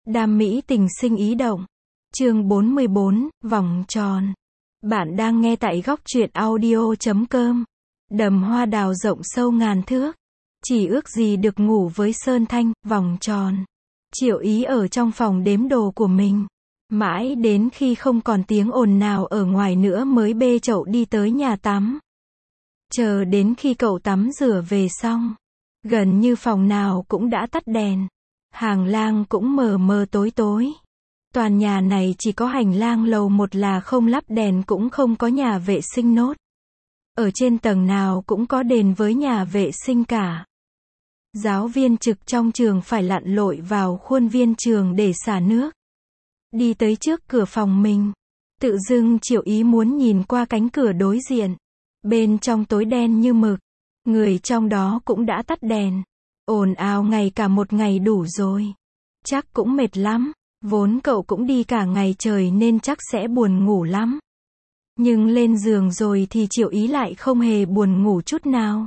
Đam mỹ tình sinh ý động. Chương 44, vòng tròn. Bạn đang nghe tại góc truyện audio.com. Đầm hoa đào rộng sâu ngàn thước. Chỉ ước gì được ngủ với Sơn Thanh, vòng tròn. Triệu Ý ở trong phòng đếm đồ của mình. Mãi đến khi không còn tiếng ồn nào ở ngoài nữa mới bê chậu đi tới nhà tắm. Chờ đến khi cậu tắm rửa về xong. Gần như phòng nào cũng đã tắt đèn. Hành lang cũng mờ mờ tối tối. Toàn nhà này chỉ có hành lang lầu một là không lắp đèn, cũng không có nhà vệ sinh nốt. Ở trên tầng nào cũng có đèn với nhà vệ sinh cả. Giáo viên trực trong trường phải lặn lội vào khuôn viên trường để xả nước. Đi tới trước cửa phòng mình. Tự dưng Triệu Ý muốn nhìn qua cánh cửa đối diện. Bên trong tối đen như mực. Người trong đó cũng đã tắt đèn. Ồn ào ngày cả một ngày đủ rồi. Chắc cũng mệt lắm. Vốn cậu cũng đi cả ngày trời nên chắc sẽ buồn ngủ lắm. Nhưng lên giường rồi thì Triệu Ý lại không hề buồn ngủ chút nào.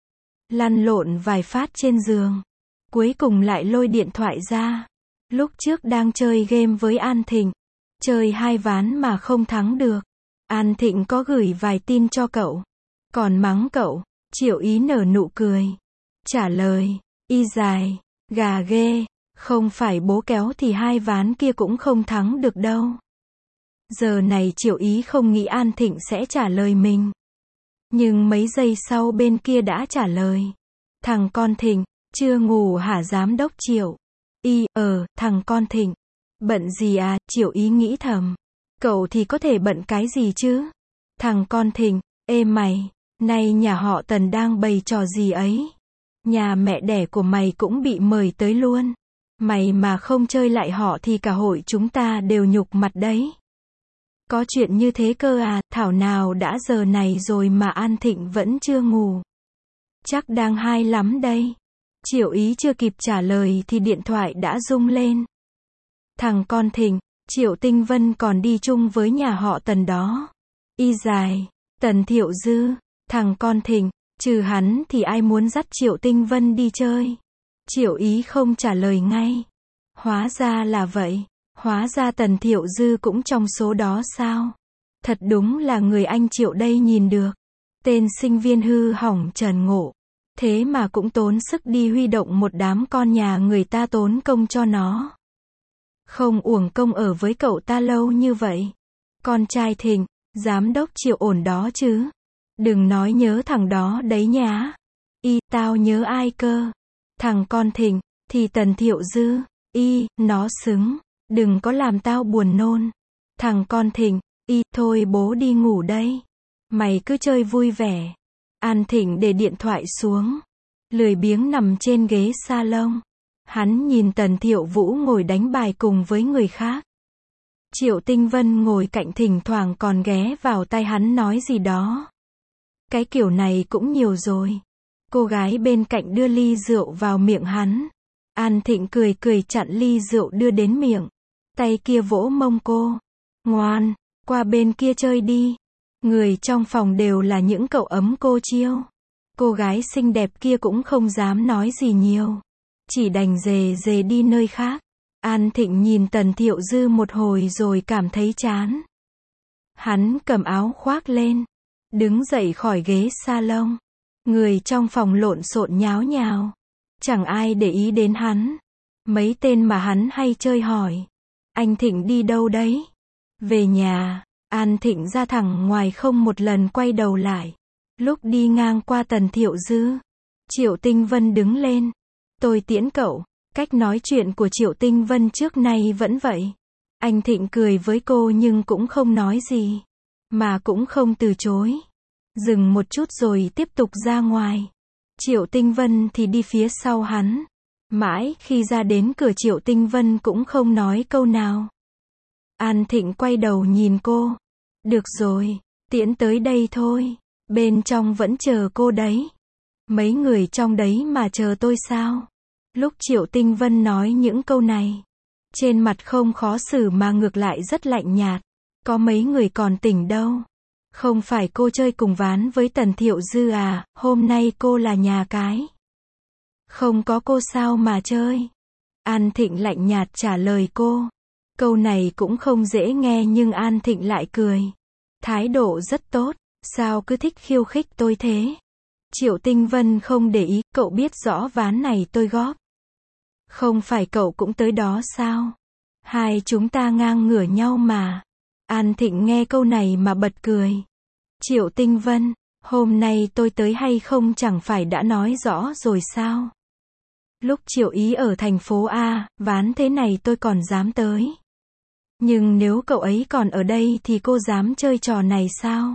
Lăn lộn vài phát trên giường. Cuối cùng lại lôi điện thoại ra. Lúc trước đang chơi game với An Thịnh. Chơi 2 ván mà không thắng được. An Thịnh có gửi vài tin cho cậu. Còn mắng cậu. Triệu Ý nở nụ cười. Trả lời. Y dài. Gà ghê. Không phải bố kéo thì 2 ván kia cũng không thắng được đâu. Giờ này Triệu Ý không nghĩ An Thịnh sẽ trả lời mình. Nhưng mấy giây sau bên kia đã trả lời. Thằng con Thịnh, chưa ngủ hả giám đốc Triệu? Thằng con Thịnh. Bận gì à? Triệu Ý nghĩ thầm. Cậu thì có thể bận cái gì chứ? Thằng con Thịnh, ê mày, nay nhà họ Tần đang bày trò gì ấy? Nhà mẹ đẻ của mày cũng bị mời tới luôn. Mày mà không chơi lại họ thì cả hội chúng ta đều nhục mặt đấy. Có chuyện như thế cơ à? Thảo nào đã giờ này rồi mà An Thịnh vẫn chưa ngủ. Chắc đang hay lắm đây. Triệu Ý chưa kịp trả lời thì điện thoại đã rung lên. Thằng con Thịnh, Triệu Tinh Vân còn đi chung với nhà họ Tần đó. Y dài, Tần Thiệu Dư, thằng con Thịnh, trừ hắn thì ai muốn dắt Triệu Tinh Vân đi chơi? Triệu Ý không trả lời ngay. Hóa ra là vậy. Hóa ra Tần Thiệu Dư cũng trong số đó sao? Thật đúng là người anh Triệu đây nhìn được. Tên sinh viên hư hỏng Trần Ngộ. Thế mà cũng tốn sức đi huy động một đám con nhà người ta tốn công cho nó. Không uổng công ở với cậu ta lâu như vậy. Con trai Thịnh, giám đốc Triệu ổn đó chứ? Đừng nói nhớ thằng đó đấy nhá. Tao nhớ ai cơ? Thằng con Thịnh, thì Tần Thiệu Dư. Nó xứng. Đừng có làm tao buồn nôn. Thằng con Thịnh, thôi bố đi ngủ đây. Mày cứ chơi vui vẻ. An Thịnh để điện thoại xuống. Lười biếng nằm trên ghế salon. Hắn nhìn Tần Thiệu Vũ ngồi đánh bài cùng với người khác. Triệu Tinh Vân ngồi cạnh thỉnh thoảng còn ghé vào tai hắn nói gì đó. Cái kiểu này cũng nhiều rồi. Cô gái bên cạnh đưa ly rượu vào miệng hắn. An Thịnh cười cười chặn ly rượu đưa đến miệng. Tay kia vỗ mông cô. Ngoan, qua bên kia chơi đi. Người trong phòng đều là những cậu ấm cô chiêu. Cô gái xinh đẹp kia cũng không dám nói gì nhiều. Chỉ đành dề dề đi nơi khác. An Thịnh nhìn Tần Thiệu Dư một hồi rồi cảm thấy chán. Hắn cầm áo khoác lên. Đứng dậy khỏi ghế salon. Người trong phòng lộn xộn nháo nhào. Chẳng ai để ý đến hắn. Mấy tên mà hắn hay chơi hỏi. Anh Thịnh đi đâu đấy? Về nhà. An Thịnh ra thẳng ngoài không một lần quay đầu lại. Lúc đi ngang qua Tần Thiệu Dư. Triệu Tinh Vân đứng lên. Tôi tiễn cậu. Cách nói chuyện của Triệu Tinh Vân trước nay vẫn vậy. Anh Thịnh cười với cô nhưng cũng không nói gì. Mà cũng không từ chối. Dừng một chút rồi tiếp tục ra ngoài. Triệu Tinh Vân thì đi phía sau hắn. Mãi khi ra đến cửa Triệu Tinh Vân cũng không nói câu nào. An Thịnh quay đầu nhìn cô. Được rồi, tiễn tới đây thôi. Bên trong vẫn chờ cô đấy. Mấy người trong đấy mà chờ tôi sao? Lúc Triệu Tinh Vân nói những câu này. Trên mặt không khó xử mà ngược lại rất lạnh nhạt. Có mấy người còn tỉnh đâu. Không phải cô chơi cùng ván với Tần Thiệu Dư à? Hôm nay cô là nhà cái. Không có cô sao mà chơi. An Thịnh lạnh nhạt trả lời cô. Câu này cũng không dễ nghe nhưng An Thịnh lại cười. Thái độ rất tốt, sao cứ thích khiêu khích tôi thế? Triệu Tinh Vân không để ý, cậu biết rõ ván này tôi góp. Không phải cậu cũng tới đó sao? Hai chúng ta ngang ngửa nhau mà. An Thịnh nghe câu này mà bật cười. Triệu Tinh Vân, hôm nay tôi tới hay không chẳng phải đã nói rõ rồi sao? Lúc Triệu Ý ở thành phố A, ván thế này tôi còn dám tới. Nhưng nếu cậu ấy còn ở đây thì cô dám chơi trò này sao?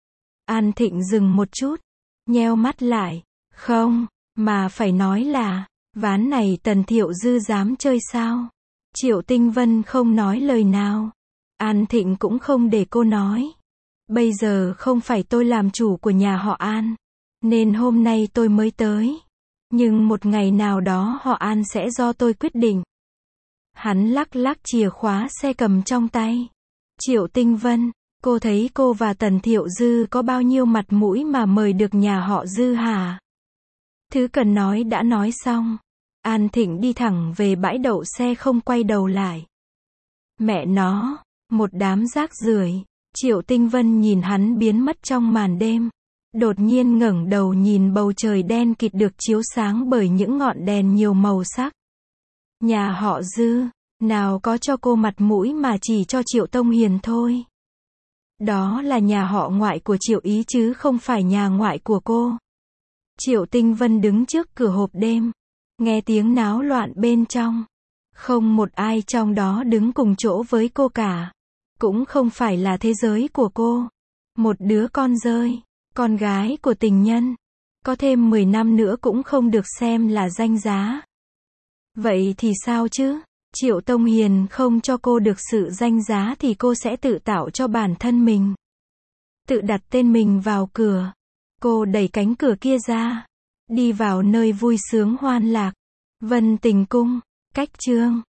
An Thịnh dừng một chút, nheo mắt lại. Không, mà phải nói là, ván này Tần Thiệu Dư dám chơi sao? Triệu Tinh Vân không nói lời nào. An Thịnh cũng không để cô nói. Bây giờ không phải tôi làm chủ của nhà họ An, nên hôm nay tôi mới tới. Nhưng một ngày nào đó họ An sẽ do tôi quyết định. Hắn lắc lắc chìa khóa xe cầm trong tay. Triệu Tinh Vân, cô thấy cô và Tần Thiệu Dư có bao nhiêu mặt mũi mà mời được nhà họ Dư hả? Thứ cần nói đã nói xong. An Thịnh đi thẳng về bãi đậu xe không quay đầu lại. Mẹ nó, một đám rác rưởi. Triệu Tinh Vân nhìn hắn biến mất trong màn đêm. Đột nhiên ngẩng đầu nhìn bầu trời đen kịt được chiếu sáng bởi những ngọn đèn nhiều màu sắc. Nhà họ Dư, nào có cho cô mặt mũi mà chỉ cho Triệu Tông Hiền thôi. Đó là nhà họ ngoại của Triệu Ý chứ không phải nhà ngoại của cô. Triệu Tinh Vân đứng trước cửa hộp đêm, nghe tiếng náo loạn bên trong. Không một ai trong đó đứng cùng chỗ với cô cả. Cũng không phải là thế giới của cô. Một đứa con rơi, con gái của tình nhân. Có thêm 10 năm nữa cũng không được xem là danh giá. Vậy thì sao chứ? Triệu Tông Hiền không cho cô được sự danh giá thì cô sẽ tự tạo cho bản thân mình. Tự đặt tên mình vào cửa. Cô đẩy cánh cửa kia ra. Đi vào nơi vui sướng hoan lạc. Vân Tình Cung. Cách chương